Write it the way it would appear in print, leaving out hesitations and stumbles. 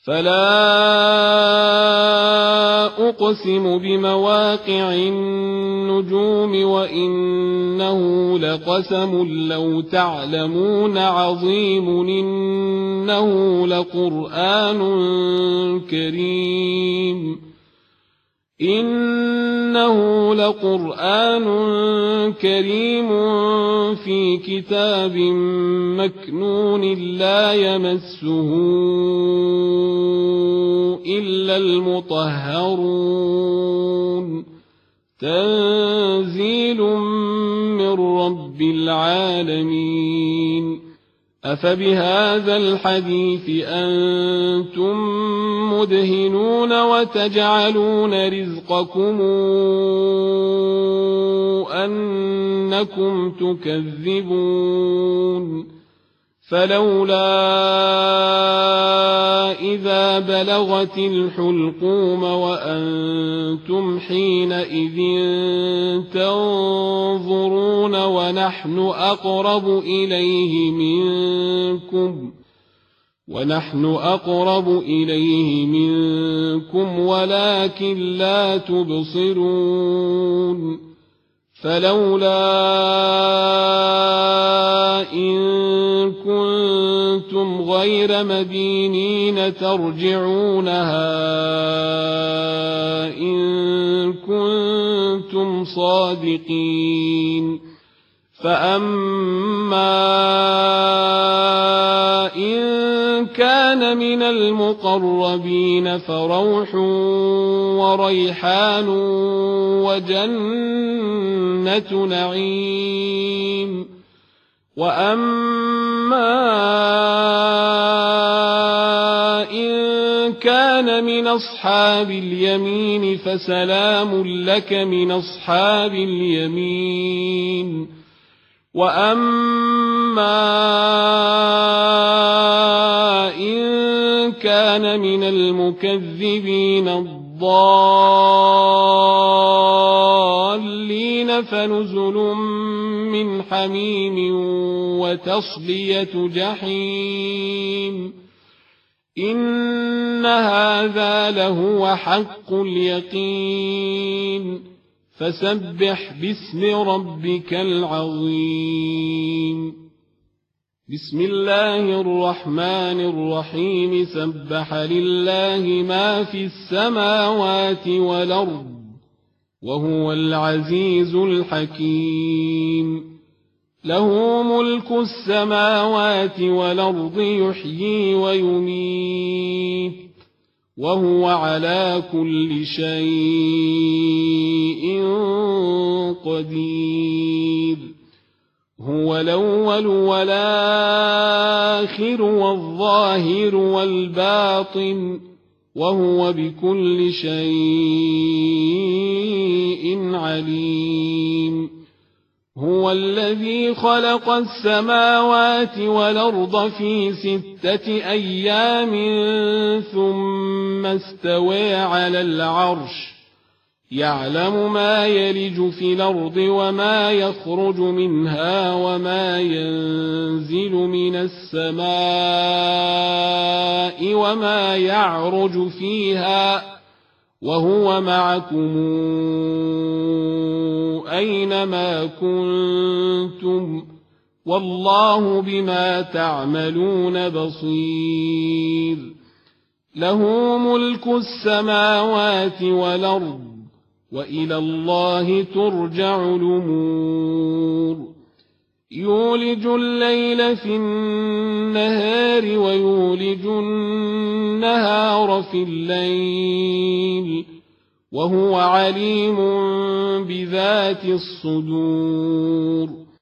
فلا أقسم بمواقع النجوم وإنه لقسم لو تعلمون عظيم إنه لقرآن كريم في كتاب مكنون لا يمسه إلا المطهرون تنزيل من رب العالمين أفبهذا الحديث أنتم مدهنون وتجعلون رزقكم أنكم تكذبون فلولا إذا بلغت الحلقوم وأنتم حينئذ تنظرون ونحن أقرب إليه منكم ولكن لا تبصرون فلولا إن كنتم غير مدينين ترجعونها إن كنتم صادقين فأما إن كان من المقربين فروح وريحان وجنة نعيم وأما إن كان من أصحاب اليمين فسلام لك من أصحاب اليمين وأما إن كان من المكذبين الضالين فنزل من حميم وتصلية جحيم إن هذا لهو حق اليقين فسبح باسم ربك العظيم بسم الله الرحمن الرحيم سبح لله ما في السماوات والأرض وهو العزيز الحكيم له ملك السماوات والأرض يحيي ويميت وهو على كل شيء قدير هو الأول والآخر والظاهر والباطن وهو بكل شيء عليم هو الذي خلق السماوات والأرض في 6 أيام ثم استوى على العرش يعلم ما يلج في الأرض وما يخرج منها وما ينزل من السماء وما يعرج فيها وهو معكم أينما كنتم والله بما تعملون بصير له ملك السماوات والأرض وإلى الله ترجع الأمور يولج الليل في النهار ويولج النهار في الليل وهو عليم بذات الصدور